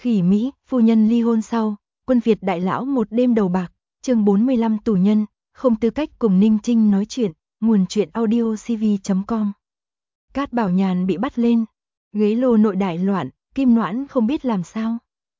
Khỉ Mỹ, phu nhân ly hôn sau, quân Việt đại lão một đêm đầu bạc, chương 45 tù nhân, không tư cách cùng Ninh Trinh nói chuyện, nguồn chuyện audio cv.com. Cát Bảo Nhàn bị bắt lên, ghế lô nội đại loạn, Kim Noãn không biết làm sao.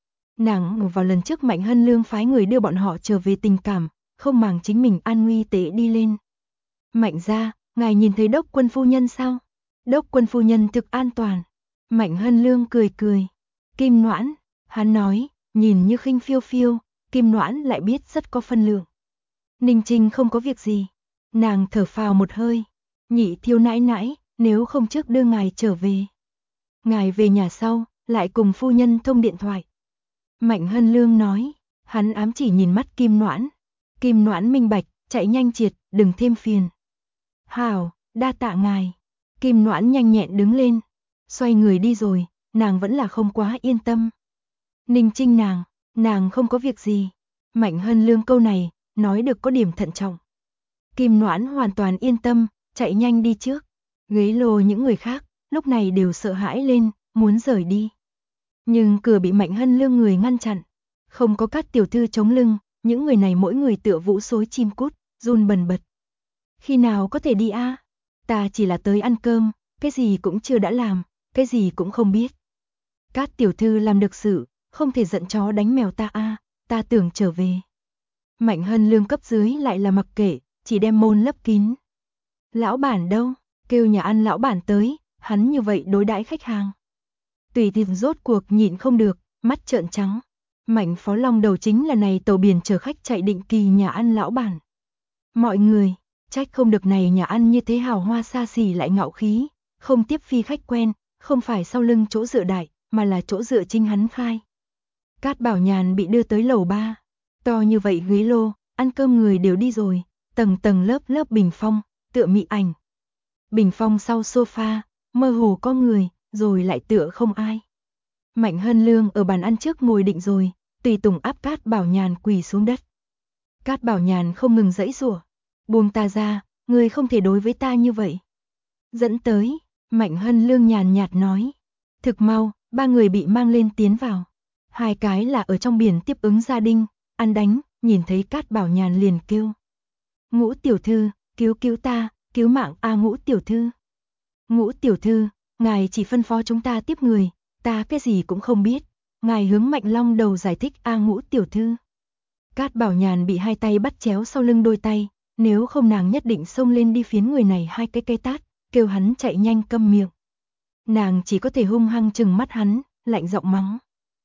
Nàng vào lần trước Mạnh Hân Lương phái người đưa bọn họ trở về tình cảm, không màng chính mình an nguy tệ đi lên. Mạnh gia, ngài nhìn thấy đốc quân phu nhân sao? Đốc quân phu nhân thực an toàn. Mạnh Hân Lương cười cười. Kim Noãn, hắn nói, nhìn như khinh phiêu phiêu, Kim Noãn lại biết rất có phân lượng. Ninh Trinh không có việc gì. Nàng thở phào một hơi. Nhị thiếu nãi nãi, nếu không trước đưa ngài trở về. Ngài về nhà sau, lại cùng phu nhân thông điện thoại. Mạnh Hân Lương nói, hắn ám chỉ nhìn mắt Kim Noãn. Kim Noãn minh bạch, chạy nhanh triệt, đừng thêm phiền. Hảo, đa tạ ngài. Kim Noãn nhanh nhẹn đứng lên, xoay người đi rồi, nàng vẫn là không quá yên tâm. Ninh Trinh nàng không có việc gì. Mạnh Hân Lương câu này, nói được có điểm thận trọng. Kim Noãn hoàn toàn yên tâm, chạy nhanh đi trước. Ghế lô những người khác, lúc này đều sợ hãi lên, muốn rời đi. Nhưng cửa bị Mạnh Hân Lương người ngăn chặn. Không có Cát tiểu thư chống lưng, những người này mỗi người tựa vũ xối chim cút, run bần bật. Khi nào có thể đi a? Ta chỉ là tới ăn cơm, cái gì cũng chưa đã làm, cái gì cũng không biết. Cát tiểu thư làm được sự, không thể giận chó đánh mèo ta a, ta tưởng trở về. Mạnh Hân Lương cấp dưới lại là mặc kệ, chỉ đem môn lấp kín. Lão bản đâu? Kêu nhà ăn lão bản tới, hắn như vậy đối đãi khách hàng. Tùy Thịt rốt cuộc nhịn không được, mắt trợn trắng. Mạnh Phó Long đầu chính là này tàu biển chở khách chạy định kỳ nhà ăn lão bản. Mọi người, trách không được này nhà ăn như thế hào hoa xa xỉ lại ngạo khí, không tiếp phi khách quen, không phải sau lưng chỗ dựa đại, mà là chỗ dựa chính hắn khai. Cát Bảo Nhàn bị đưa tới lầu 3, to như vậy ghế lô, ăn cơm người đều đi rồi, tầng tầng lớp lớp bình phong, tựa mị ảnh. Bình phong sau sofa, mơ hồ có người, rồi lại tựa không ai. Mạnh Hân Lương ở bàn ăn trước ngồi định rồi, tùy tùng áp Cát Bảo Nhàn quỳ xuống đất. Cát Bảo Nhàn không ngừng giãy giụa, buông ta ra, ngươi không thể đối với ta như vậy. Dẫn tới, Mạnh Hân Lương nhàn nhạt nói. Thực mau, ba người bị mang lên tiến vào. Hai cái là ở trong biển tiếp ứng gia đình, ăn đánh, nhìn thấy Cát Bảo Nhàn liền kêu. Ngũ tiểu thư, cứu cứu ta, cứu mạng a Ngũ tiểu thư. Ngũ tiểu thư, ngài chỉ phân phó chúng ta tiếp người, ta cái gì cũng không biết. Ngài hướng Mạnh Long đầu giải thích a Ngũ tiểu thư. Cát Bảo Nhàn bị hai tay bắt chéo sau lưng đôi tay, nếu không nàng nhất định xông lên đi phiến người này hai cái cây tát, kêu hắn chạy nhanh câm miệng. Nàng chỉ có thể hung hăng trừng mắt hắn, lạnh giọng mắng.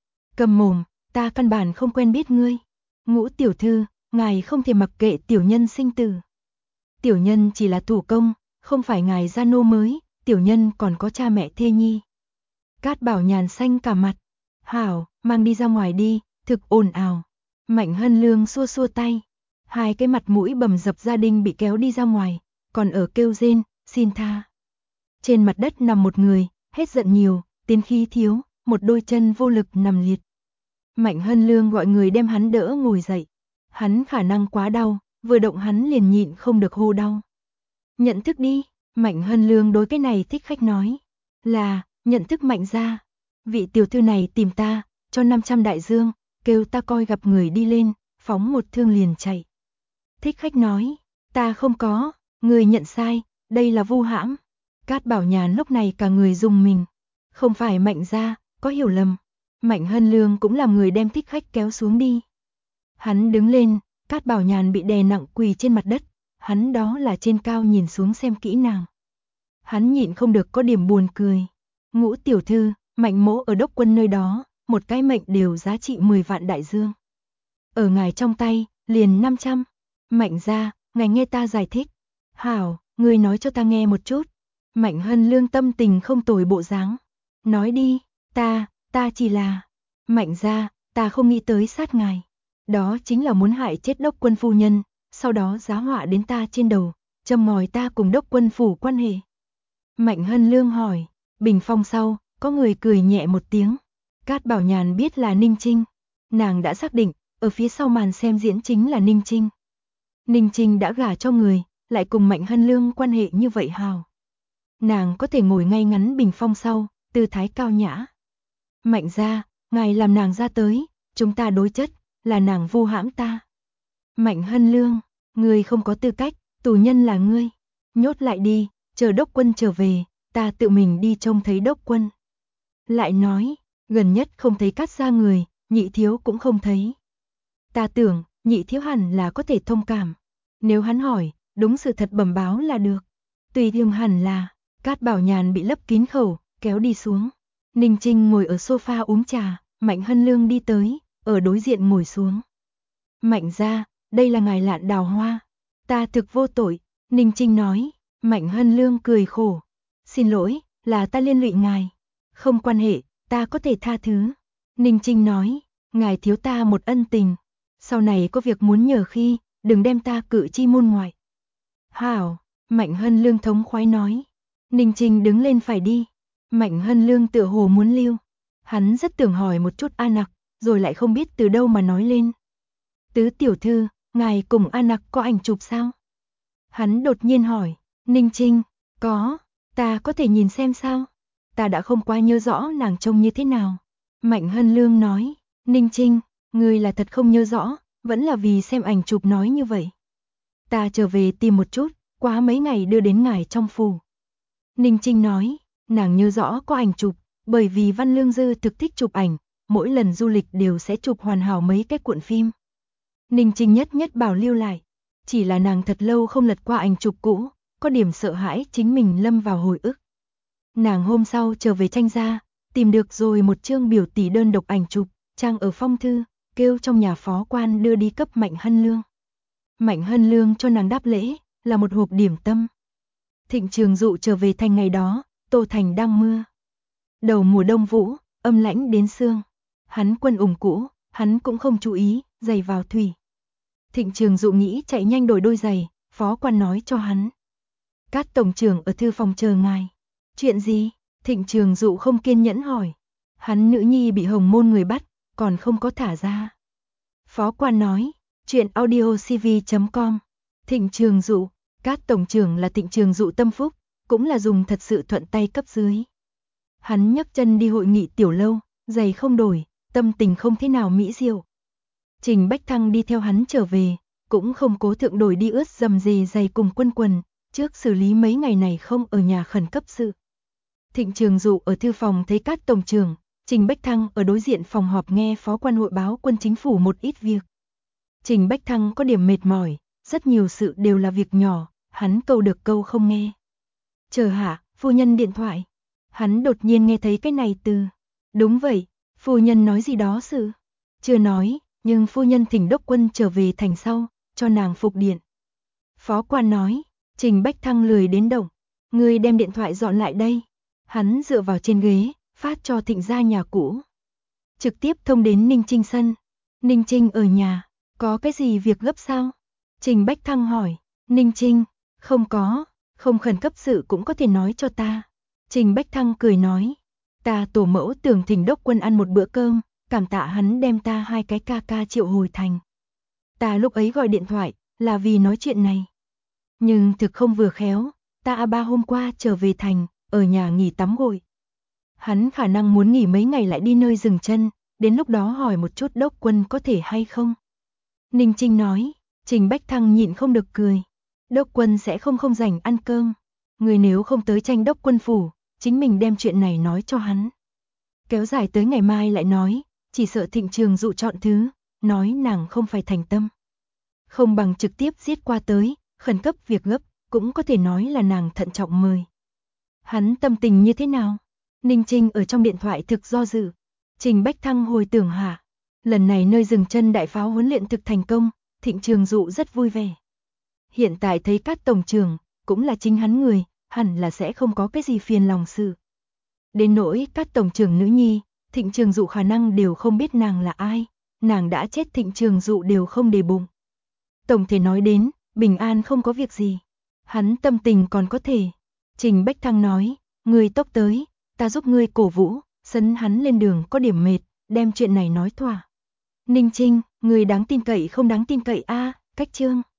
Cầm mồm, ta căn bản không quen biết ngươi. Ngũ tiểu thư, ngài không thể mặc kệ tiểu nhân sinh tử. Tiểu nhân chỉ là thủ công, không phải ngài gia nô mới, tiểu nhân còn có cha mẹ thê nhi. Cát Bảo Nhàn xanh cả mặt. Hảo, mang đi ra ngoài đi, thực ồn ào. Mạnh Hân Lương xua xua tay. Hai cái mặt mũi bầm dập gia đình bị kéo đi ra ngoài, còn ở kêu rên, xin tha. Trên mặt đất nằm một người, hết giận nhiều, tiến khí thiếu, một đôi chân vô lực nằm liệt. Mạnh Hân Lương gọi người đem hắn đỡ ngồi dậy. Hắn khả năng quá đau, vừa động hắn liền nhịn không được hô đau. Nhận thức đi, Mạnh Hân Lương đối cái này thích khách nói. Là, nhận thức Mạnh gia. Vị tiểu thư này tìm ta, cho 500 đại dương, kêu ta coi gặp người đi lên, phóng một thương liền chạy. Thích khách nói, ta không có, người nhận sai, đây là vu hãm. Cát Bảo Nhàn lúc này cả người rùng mình. Không phải Mạnh gia, có hiểu lầm. Mạnh Hân Lương cũng làm người đem thích khách kéo xuống đi. Hắn đứng lên, Cát Bảo Nhàn bị đè nặng quỳ trên mặt đất. Hắn đó là trên cao nhìn xuống xem kỹ nàng. Hắn nhịn không được có điểm buồn cười. Ngũ tiểu thư, Mạnh mỗ ở đốc quân nơi đó, một cái mệnh đều giá trị 10 vạn đại dương. Ở ngài trong tay, liền 500. Mạnh gia, ngài nghe ta giải thích. Hảo, ngươi nói cho ta nghe một chút. Mạnh Hân Lương tâm tình không tồi bộ dáng. Nói đi, ta chỉ là. Mạnh gia, ta không nghĩ tới sát ngài. Đó chính là muốn hại chết đốc quân phu nhân, sau đó giá họa đến ta trên đầu, châm ngòi ta cùng đốc quân phủ quan hệ. Mạnh Hân Lương hỏi, bình phong sau, có người cười nhẹ một tiếng. Cát Bảo Nhàn biết là Ninh Trinh. Nàng đã xác định, ở phía sau màn xem diễn chính là Ninh Trinh. Ninh Trinh đã gả cho người, lại cùng Mạnh Hân Lương quan hệ như vậy hào. Nàng có thể ngồi ngay ngắn bình phong sau, tư thái cao nhã. Mạnh gia, ngài làm nàng ra tới, chúng ta đối chất, là nàng vu hãm ta. Mạnh Hân Lương, ngươi không có tư cách, tù nhân là ngươi. Nhốt lại đi, chờ đốc quân trở về, ta tự mình đi trông thấy đốc quân. Lại nói, gần nhất không thấy Cát gia người, Nhị thiếu cũng không thấy. Ta tưởng, Nhị thiếu hẳn là có thể thông cảm. Nếu hắn hỏi, đúng sự thật bẩm báo là được. Tùy thường hẳn là, Cát Bảo Nhàn bị lấp kín khẩu, kéo đi xuống. Ninh Trinh ngồi ở sofa uống trà, Mạnh Hân Lương đi tới, ở đối diện ngồi xuống. Mạnh gia, đây là ngài Lạn Đào Hoa. Ta thực vô tội, Ninh Trinh nói. Mạnh Hân Lương cười khổ. Xin lỗi, là ta liên lụy ngài. Không quan hệ, ta có thể tha thứ. Ninh Trinh nói, ngài thiếu ta một ân tình. Sau này có việc muốn nhờ khi, đừng đem ta cự chi môn ngoại. Hảo, Mạnh Hân Lương thống khoái nói. Ninh Trinh đứng lên phải đi. Mạnh Hân Lương tựa hồ muốn lưu. Hắn rất tưởng hỏi một chút A Nặc, rồi lại không biết từ đâu mà nói lên. Tứ tiểu thư, ngài cùng A Nặc có ảnh chụp sao? Hắn đột nhiên hỏi. Ninh Trinh, có, ta có thể nhìn xem sao? Ta đã không quá nhớ rõ nàng trông như thế nào. Mạnh Hân Lương nói. Ninh Trinh, ngươi là thật không nhớ rõ, vẫn là vì xem ảnh chụp nói như vậy. Ta trở về tìm một chút, quá mấy ngày đưa đến ngài trong phủ. Ninh Trinh nói, nàng nhớ rõ có ảnh chụp, bởi vì Văn Lương Dư thực thích chụp ảnh, mỗi lần du lịch đều sẽ chụp hoàn hảo mấy cái cuộn phim. Ninh Trinh nhất nhất bảo lưu lại, chỉ là nàng thật lâu không lật qua ảnh chụp cũ, có điểm sợ hãi chính mình lâm vào hồi ức. Nàng hôm sau trở về Tranh gia, tìm được rồi một chương biểu tỷ đơn độc ảnh chụp, trang ở phong thư, kêu trong nhà phó quan đưa đi cấp Mạnh Hân Lương. Mạnh Hân Lương cho nàng đáp lễ, là một hộp điểm tâm. Thịnh Trường Dụ trở về thành ngày đó, Tô Thành đang mưa. Đầu mùa đông vũ, âm lãnh đến xương. Hắn quân ủng cũ, hắn cũng không chú ý, giày vào thủy. Thịnh Trường Dụ nghĩ chạy nhanh đổi đôi giày, phó quan nói cho hắn. Cát tổng trưởng ở thư phòng chờ ngài. Chuyện gì? Thịnh Trường Dụ không kiên nhẫn hỏi. Hắn nữ nhi bị Hồng Môn người bắt, còn không có thả ra. Phó quan nói, chuyện audiocv.com. Thịnh Trường Dụ, Cát tổng trưởng là Thịnh Trường Dụ tâm phúc, cũng là dùng thật sự thuận tay cấp dưới. Hắn nhấc chân đi hội nghị tiểu lâu, giày không đổi, tâm tình không thế nào mỹ diệu. Trình Bách Thăng đi theo hắn trở về, cũng không cố thượng đổi đi ướt dầm dề giày cùng quân quần, trước xử lý mấy ngày này không ở nhà khẩn cấp sự. Thịnh Trường Dụ ở thư phòng thấy Cát tổng trưởng, Trình Bách Thăng ở đối diện phòng họp nghe phó quan hội báo quân chính phủ một ít việc. Trình Bách Thăng có điểm mệt mỏi, rất nhiều sự đều là việc nhỏ, hắn câu được câu không nghe. Chờ hạ, phu nhân điện thoại. Hắn đột nhiên nghe thấy cái này từ. Đúng vậy, phu nhân nói gì đó sự. Chưa nói, nhưng phu nhân thỉnh đốc quân trở về thành sau, cho nàng phục điện. Phó quan nói, Trình Bách Thăng lười đến động. Ngươi đem điện thoại dọn lại đây. Hắn dựa vào trên ghế, phát cho Thịnh gia nhà cũ. Trực tiếp thông đến Ninh Trinh sân. Ninh Trinh ở nhà, có cái gì việc gấp sao? Trình Bách Thăng hỏi. Ninh Trinh, không có, không khẩn cấp sự cũng có thể nói cho ta. Trình Bách Thăng cười nói, ta tổ mẫu tưởng thỉnh đốc quân ăn một bữa cơm, cảm tạ hắn đem ta 2 cái ca ca triệu hồi thành. Ta lúc ấy gọi điện thoại, là vì nói chuyện này. Nhưng thực không vừa khéo, ta ba hôm qua trở về thành, ở nhà nghỉ tắm gội. Hắn khả năng muốn nghỉ mấy ngày lại đi nơi dừng chân, đến lúc đó hỏi một chút đốc quân có thể hay không. Ninh Trinh nói, Trình Bách Thăng nhịn không được cười. Đốc quân sẽ không rảnh ăn cơm. Người nếu không tới Tranh đốc quân phủ, chính mình đem chuyện này nói cho hắn. Kéo dài tới ngày mai lại nói, chỉ sợ Thịnh Trường Dụ chọn thứ, nói nàng không phải thành tâm. Không bằng trực tiếp giết qua tới, khẩn cấp việc gấp, cũng có thể nói là nàng thận trọng mời. Hắn tâm tình như thế nào? Ninh Trinh ở trong điện thoại thực do dự. Trình Bách Thăng hồi tưởng hạ. Lần này nơi dừng chân đại pháo huấn luyện thực thành công, Thịnh Trường Dụ rất vui vẻ. Hiện tại thấy Cát tổng trưởng, cũng là chính hắn người, hẳn là sẽ không có cái gì phiền lòng sự. Đến nỗi Cát tổng trưởng nữ nhi, Thịnh Trường Dụ khả năng đều không biết nàng là ai, nàng đã chết Thịnh Trường Dụ đều không để bụng. Tổng thể nói đến, bình an không có việc gì. Hắn tâm tình còn có thể. Trình Bách Thăng nói, ngươi tốc tới, ta giúp ngươi cổ vũ, sấn hắn lên đường có điểm mệt, đem chuyện này nói thỏa. Ninh Trinh, ngươi đáng tin cậy không đáng tin cậy a, cách chương.